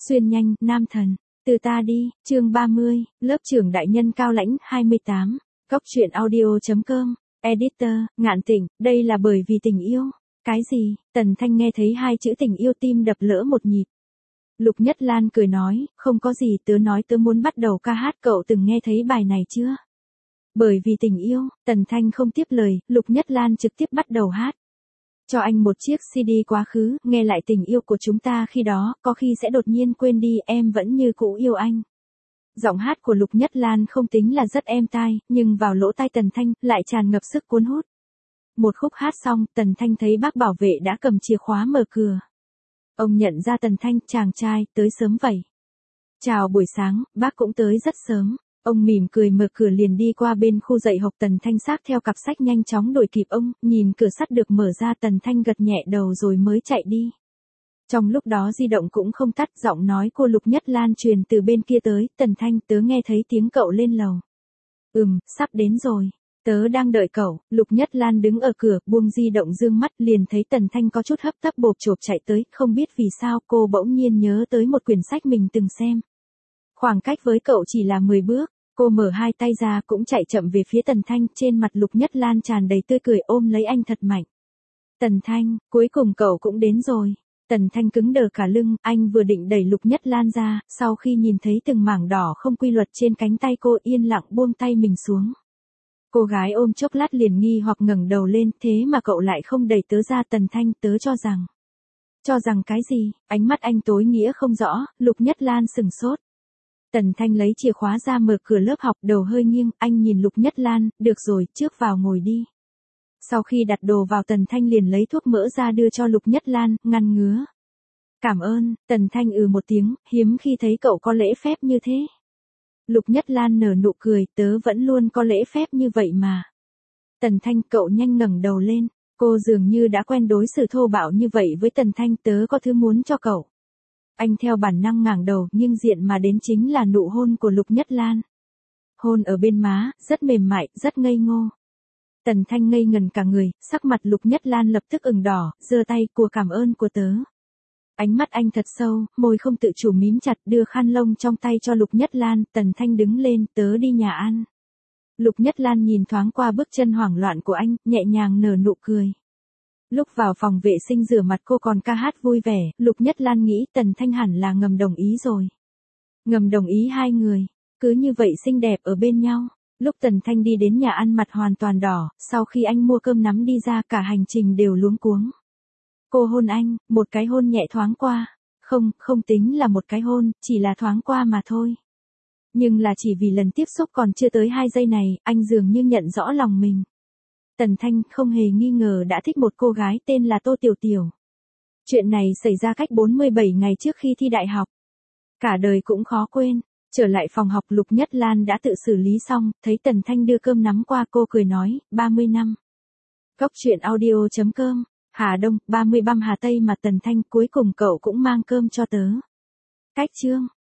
Xuyên nhanh, nam thần. Từ ta đi, chương 30, lớp trưởng đại nhân cao lãnh 28. Cốc truyện audio.com. Editor, Ngạn Tịnh, đây là bởi vì tình yêu. Cái gì? Tần Thanh nghe thấy hai chữ tình yêu tim đập lỡ một nhịp. Lục Nhất Lan cười nói, không có gì, tớ nói tớ muốn bắt đầu ca hát, cậu từng nghe thấy bài này chưa? Bởi vì tình yêu, Tần Thanh không tiếp lời, Lục Nhất Lan trực tiếp bắt đầu hát. Cho anh một chiếc CD quá khứ, nghe lại tình yêu của chúng ta khi đó, có khi sẽ đột nhiên quên đi, em vẫn như cũ yêu anh. Giọng hát của Lục Nhất Lan không tính là rất êm tai, nhưng vào lỗ tai Tần Thanh, lại tràn ngập sức cuốn hút. Một khúc hát xong, Tần Thanh thấy bác bảo vệ đã cầm chìa khóa mở cửa. Ông nhận ra Tần Thanh, chàng trai, tới sớm vậy. Chào buổi sáng, bác cũng tới rất sớm. Ông mỉm cười mở cửa liền đi qua bên khu dạy học. Tần Thanh xách theo cặp sách nhanh chóng đuổi kịp ông, nhìn cửa sắt được mở ra, Tần Thanh gật nhẹ đầu rồi mới chạy đi. Trong lúc đó di động cũng không tắt, giọng nói của Lục Nhất Lan truyền từ bên kia tới, Tần Thanh, tớ nghe thấy tiếng cậu lên lầu. Sắp đến rồi. Tớ đang đợi cậu. Lục Nhất Lan đứng ở cửa, buông di động dương mắt, liền thấy Tần Thanh có chút hấp tấp bộp chộp chạy tới, không biết vì sao cô bỗng nhiên nhớ tới một quyển sách mình từng xem. Khoảng cách với cậu chỉ là 10 bước, cô mở hai tay ra cũng chạy chậm về phía Tần Thanh, trên mặt Lục Nhất Lan tràn đầy tươi cười, ôm lấy anh thật mạnh. Tần Thanh, cuối cùng cậu cũng đến rồi. Tần Thanh cứng đờ cả lưng, anh vừa định đẩy Lục Nhất Lan ra, sau khi nhìn thấy từng mảng đỏ không quy luật trên cánh tay cô, yên lặng buông tay mình xuống. Cô gái ôm chốc lát liền nghi hoặc ngẩng đầu lên, thế mà cậu lại không đẩy tớ ra. Tần Thanh, tớ cho rằng. Cho rằng cái gì? Ánh mắt anh tối nghĩa không rõ. Lục Nhất Lan sừng sốt. Tần Thanh lấy chìa khóa ra mở cửa lớp học, đầu hơi nghiêng, anh nhìn Lục Nhất Lan, được rồi, trước vào ngồi đi. Sau khi đặt đồ vào, Tần Thanh liền lấy thuốc mỡ ra đưa cho Lục Nhất Lan, ngăn ngứa. Cảm ơn. Tần Thanh một tiếng, hiếm khi thấy cậu có lễ phép như thế. Lục Nhất Lan nở nụ cười, tớ vẫn luôn có lễ phép như vậy mà. Tần Thanh, cậu nhanh ngẩng đầu lên, cô dường như đã quen đối xử thô bạo như vậy với Tần Thanh, tớ có thứ muốn cho cậu. Anh theo bản năng ngẩng đầu, nhưng diện mà đến chính là nụ hôn của Lục Nhất Lan. Hôn ở bên má, rất mềm mại, rất ngây ngô. Tần Thanh ngây ngần cả người, sắc mặt Lục Nhất Lan lập tức ửng đỏ, giơ tay, của cảm ơn của tớ. Ánh mắt anh thật sâu, môi không tự chủ mím chặt, đưa khăn lông trong tay cho Lục Nhất Lan. Tần Thanh đứng lên, tớ đi nhà ăn. Lục Nhất Lan nhìn thoáng qua bước chân hoảng loạn của anh, nhẹ nhàng nở nụ cười. Lúc vào phòng vệ sinh rửa mặt cô còn ca hát vui vẻ, Lục Nhất Lan nghĩ Tần Thanh hẳn là ngầm đồng ý rồi. Ngầm đồng ý hai người, cứ như vậy xinh đẹp ở bên nhau. Lúc Tần Thanh đi đến nhà ăn mặt hoàn toàn đỏ, sau khi anh mua cơm nắm đi ra cả hành trình đều luống cuống. Cô hôn anh, một cái hôn nhẹ thoáng qua. Không tính là một cái hôn, chỉ là thoáng qua mà thôi. Nhưng là chỉ vì lần tiếp xúc còn chưa tới 2 giây này, anh dường như nhận rõ lòng mình. Tần Thanh không hề nghi ngờ đã thích một cô gái tên là Tô Tiểu Tiểu. Chuyện này xảy ra cách 47 ngày trước khi thi đại học. Cả đời cũng khó quên. Trở lại phòng học, Lục Nhất Lan đã tự xử lý xong, thấy Tần Thanh đưa cơm nắm qua, cô cười nói, 30 năm. Cốc truyện audio.com. Hà Đông, 30 băm Hà Tây mà. Tần Thanh, cuối cùng cậu cũng mang cơm cho tớ. Cách chương.